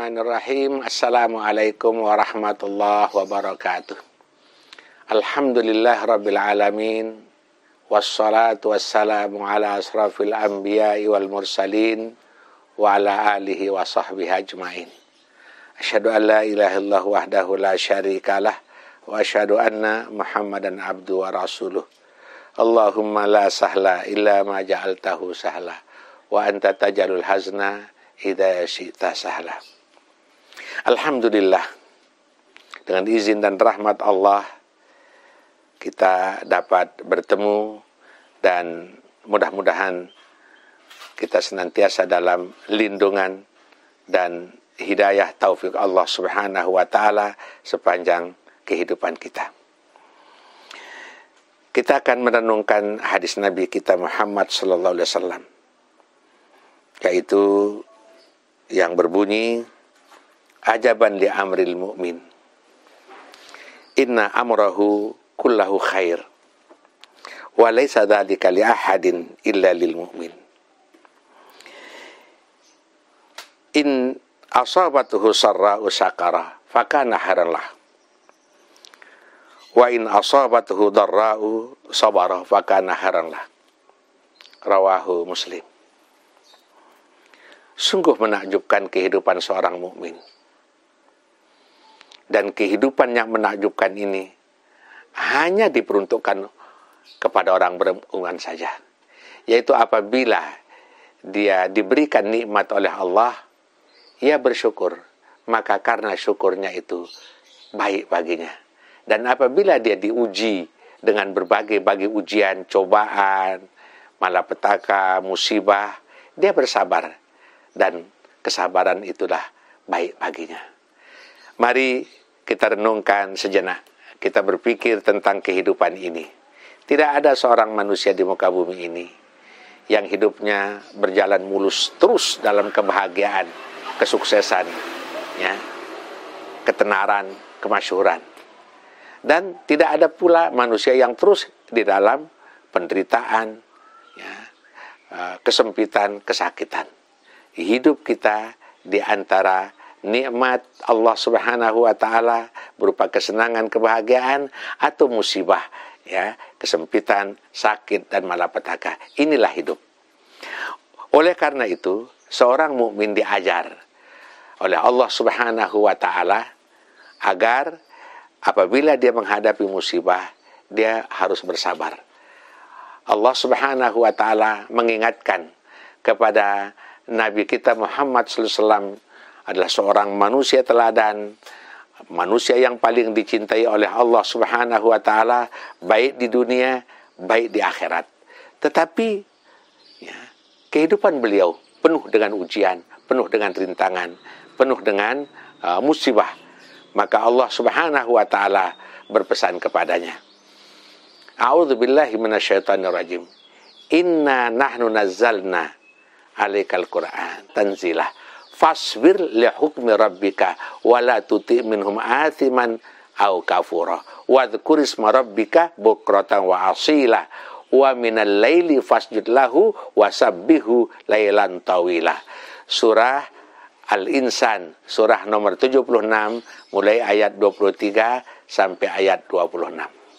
Bismillahirrahmanirrahim. Assalamualaikum warahmatullahi wabarakatuh. Alhamdulillah rabbil alamin. Wassalatu wassalamu ala asrafil anbiya'i wal mursalin wa ala alihi wa sahbihi ajmain. Asyhadu an la ilaha illallah wahdahu la syarikalah wa asyhadu anna Muhammadan abdu wa rasuluh. Allahumma la sahla illa ma ja'altahu sahla wa anta tajalul hazna idza syi'ta sahla. Alhamdulillah, dengan izin dan rahmat Allah kita dapat bertemu dan mudah-mudahan kita senantiasa dalam lindungan dan hidayah taufik Allah Subhanahu wa taala sepanjang kehidupan kita. Kita akan merenungkan hadis Nabi kita Muhammad sallallahu alaihi wasallam, yaitu yang berbunyi, ajaban li amril mu'min, inna amrahu kullahu khair wa laysa dzalika li ahadin illa lil mu'min. In asabatuhu sarra'u syakara fakana khairan lah, wa in asabatuhu darra'u sabara fakana khairan lah. Rawahu Muslim. Sungguh menakjubkan kehidupan seorang mukmin. Dan kehidupan yang menakjubkan ini hanya diperuntukkan kepada orang beriman saja. Yaitu apabila dia diberikan nikmat oleh Allah, ia bersyukur, maka karena syukurnya itu baik baginya. Dan apabila dia diuji dengan berbagai ujian, cobaan, malapetaka, musibah, dia bersabar. Dan kesabaran itulah baik baginya. Mari kita renungkan sejenak. Kita berpikir tentang kehidupan ini. Tidak ada seorang manusia di muka bumi ini yang hidupnya berjalan mulus terus dalam kebahagiaan, kesuksesan, ya, ketenaran, kemasyhuran. Dan tidak ada pula manusia yang terus di dalam penderitaan, ya, kesempitan, kesakitan. Hidup kita di antara nikmat Allah Subhanahu wa taala berupa kesenangan, kebahagiaan atau musibah, ya, kesempitan, sakit dan malapetaka. Inilah hidup. Oleh karena itu, seorang mukmin diajar oleh Allah Subhanahu wa taala agar apabila dia menghadapi musibah, dia harus bersabar. Allah Subhanahu wa taala mengingatkan kepada Nabi kita Muhammad sallallahu alaihi wasallam adalah seorang manusia teladan, manusia yang paling dicintai oleh Allah Subhanahu wa taala, baik di dunia, baik di akhirat. Tetapi ya, kehidupan beliau penuh dengan ujian, penuh dengan rintangan, penuh dengan musibah. Maka Allah Subhanahu wa taala berpesan kepadanya, A'udzubillahi minasyaitonirrajim. Inna nahnu nazzalna 'alaikal Qur'an tanzilah. Fasbir li hukmi rabbika wa la tuti' minhum athiman aw kafura. Wadhkur isma rabbika bukratan wa asila wa minal laili fasjud lahu wasabbihu lailan tawila. Surah Al-Insan, surah nomor 76, mulai ayat 23 sampai ayat 26.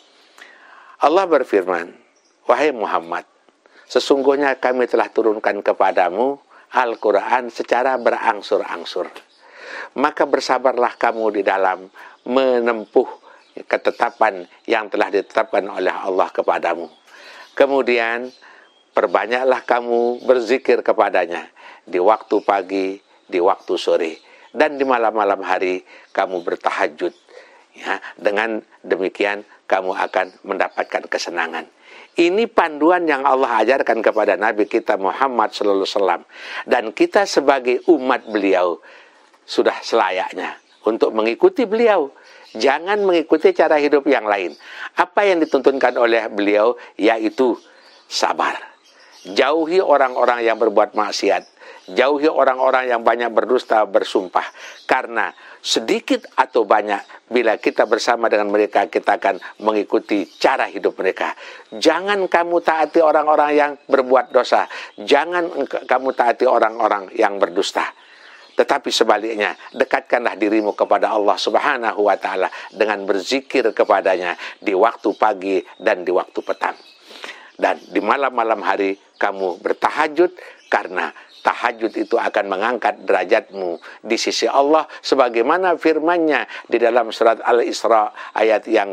Allah berfirman, wahai Muhammad, sesungguhnya kami telah turunkan kepadamu Al-Quran secara berangsur-angsur. Maka bersabarlah kamu di dalam menempuh ketetapan yang telah ditetapkan oleh Allah kepadamu. Kemudian perbanyaklah kamu berzikir kepadanya di waktu pagi, di waktu sore, dan di malam-malam hari kamu bertahajud. Ya, dengan demikian kamu akan mendapatkan kesenangan. Ini panduan yang Allah ajarkan kepada Nabi kita Muhammad sallallahu alaihi wasallam, dan kita sebagai umat beliau sudah selayaknya untuk mengikuti beliau. Jangan mengikuti cara hidup yang lain. Apa yang dituntunkan oleh beliau yaitu sabar. Jauhi orang-orang yang berbuat maksiat. Jauhi orang-orang yang banyak berdusta, bersumpah. Karena sedikit atau banyak, bila kita bersama dengan mereka, kita akan mengikuti cara hidup mereka. Jangan kamu taati orang-orang yang berbuat dosa. Jangan kamu taati orang-orang yang berdusta. Tetapi sebaliknya, dekatkanlah dirimu kepada Allah Subhanahu wa Ta'ala dengan berzikir kepadanya di waktu pagi dan di waktu petang. Dan di malam-malam hari kamu bertahajud, karena tahajud itu akan mengangkat derajatmu di sisi Allah, sebagaimana firman-Nya di dalam surat Al-Isra ayat yang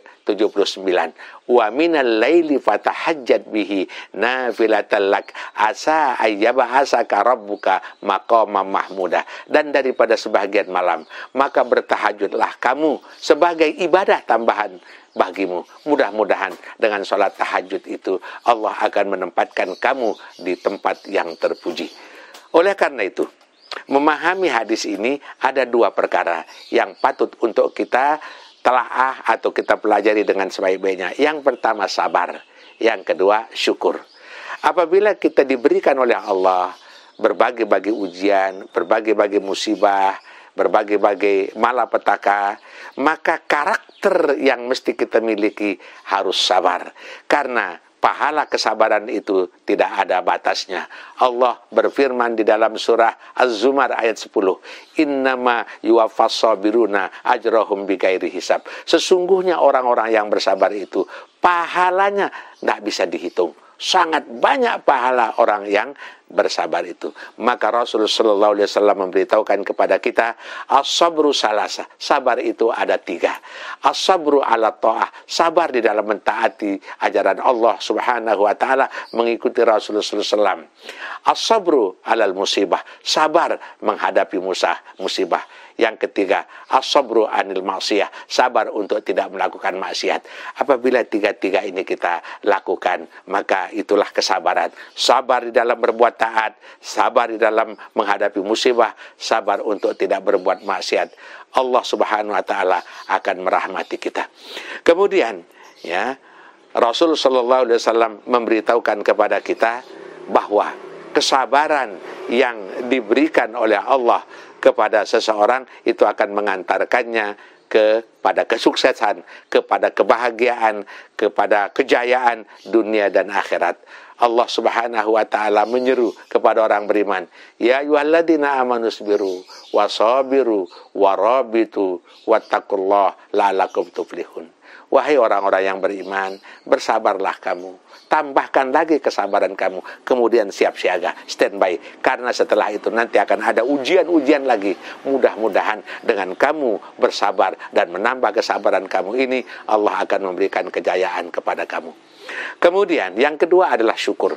ke-79. Wa minal laili fatahajjat bihi nafilatan lak asa ayyab'asaka rabbuka maqaman mahmuda. Dan daripada sebahagian malam, maka bertahajudlah kamu sebagai ibadah tambahan bagimu. Mudah-mudahan dengan sholat tahajud itu Allah akan menempatkan kamu di tempat yang terpuji. Oleh karena itu, memahami hadis ini ada dua perkara yang patut untuk kita telaah atau kita pelajari dengan sebaik-baiknya. Yang pertama sabar, yang kedua syukur. Apabila kita diberikan oleh Allah berbagai-bagai ujian, berbagai-bagai musibah, berbagai-bagai malapetaka, maka karakter yang mesti kita miliki harus sabar. Karena pahala kesabaran itu tidak ada batasnya. Allah berfirman di dalam surah Az-Zumar ayat 10, Innama yuwaffas sabiruna ajrahum bighairi hisab. Sesungguhnya orang-orang yang bersabar itu pahalanya tidak bisa dihitung. Sangat banyak pahala orang yang bersabar itu. Maka Rasulullah SAW memberitahukan kepada kita, as-sabru salasa, sabar itu ada 3. As-sabru ala ta'ah, sabar di dalam mentaati ajaran Allah Subhanahu wa Ta'ala, mengikuti Rasulullah SAW. As-sabru alal musibah, sabar menghadapi musibah. Yang ketiga, as-sabru anil maksiyah, sabar untuk tidak melakukan maksiat. Apabila 3 ini kita lakukan, maka itulah kesabaran. Sabar di dalam berbuat taat, sabar di dalam menghadapi musibah, sabar untuk tidak berbuat maksiat. Allah Subhanahu wa Ta'ala akan merahmati kita. Kemudian, ya, Rasul sallallahu alaihi wasallam memberitahukan kepada kita bahwa kesabaran yang diberikan oleh Allah kepada seseorang itu akan mengantarkannya kepada kesuksesan, kepada kebahagiaan, kepada kejayaan dunia dan akhirat. Allah Subhanahu wa Ta'ala menyeru kepada orang beriman, ya ayyuhalladzina amanu sabiru wasabiru warabitu wattaqullaha la'allakum tuflihun. Wahai orang-orang yang beriman, bersabarlah kamu, tambahkan lagi kesabaran kamu, kemudian siap siaga, standby, karena setelah itu nanti akan ada ujian-ujian lagi. Mudah-mudahan dengan kamu bersabar dan menambah kesabaran kamu ini, Allah akan memberikan kejayaan kepada kamu. Kemudian yang kedua adalah syukur.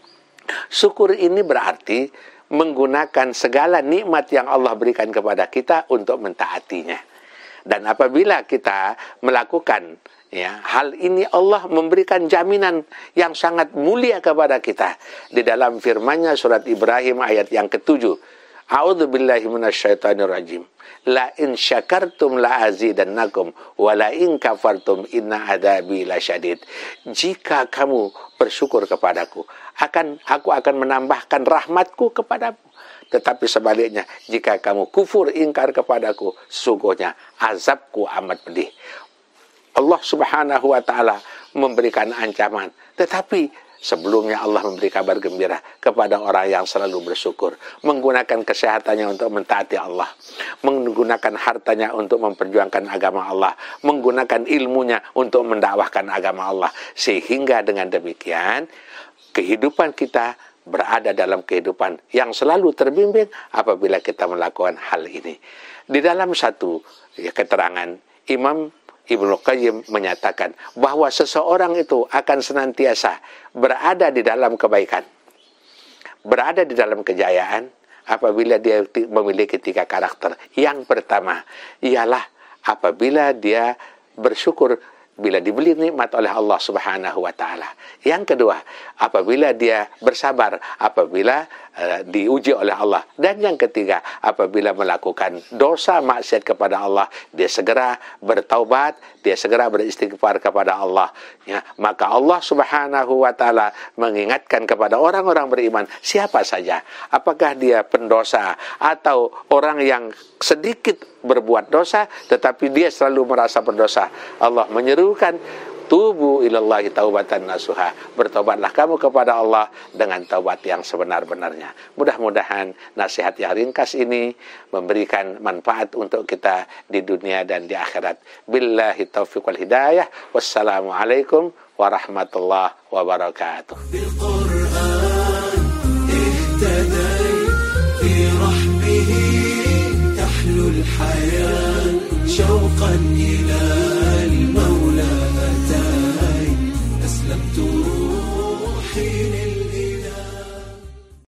Syukur ini berarti menggunakan segala nikmat yang Allah berikan kepada kita untuk mentaatinya. Dan apabila kita melakukan hal ini, Allah memberikan jaminan yang sangat mulia kepada kita. Di dalam firman-Nya surat Ibrahim ayat yang ke-7, A'udzubillahi minasyaitonirrajim. La in syakartum la azidannakum wa la in kafartum inna adzabi lasyadid. Jika kamu bersyukur kepadaku, aku akan menambahkan rahmatku kepadamu. Tetapi sebaliknya, jika kamu kufur ingkar kepadaku, sesungguhnya azabku amat pedih. Allah Subhanahu wa Ta'ala memberikan ancaman, tetapi sebelumnya Allah memberi kabar gembira kepada orang yang selalu bersyukur, menggunakan kesehatannya untuk mentaati Allah, menggunakan hartanya untuk memperjuangkan agama Allah, menggunakan ilmunya untuk mendakwahkan agama Allah. Sehingga dengan demikian kehidupan kita berada dalam kehidupan yang selalu terbimbing apabila kita melakukan hal ini. Di dalam satu keterangan, Imam Ibnu Qayyim menyatakan bahwa seseorang itu akan senantiasa berada di dalam kebaikan, berada di dalam kejayaan apabila dia memiliki 3 karakter. Yang pertama ialah apabila dia bersyukur bila diberi nikmat oleh Allah Subhanahu wa Ta'ala. Yang kedua, apabila dia bersabar apabila diuji oleh Allah. Dan yang ketiga, apabila melakukan dosa maksiat kepada Allah, dia segera bertaubat, dia segera beristighfar kepada Allah. Ya, maka Allah Subhanahu wa Ta'ala mengingatkan kepada orang-orang beriman, siapa saja, apakah dia pendosa atau orang yang sedikit berbuat dosa tetapi dia selalu merasa berdosa, Allah menyerukan tubu ilallahi taubatan nasuha. Bertobatlah kamu kepada Allah dengan taubat yang sebenar-benarnya. Mudah-mudahan nasihat yang ringkas ini memberikan manfaat untuk kita di dunia dan di akhirat. Billahi taufiq wal hidayah. Wassalamualaikum warahmatullahi wabarakatuh.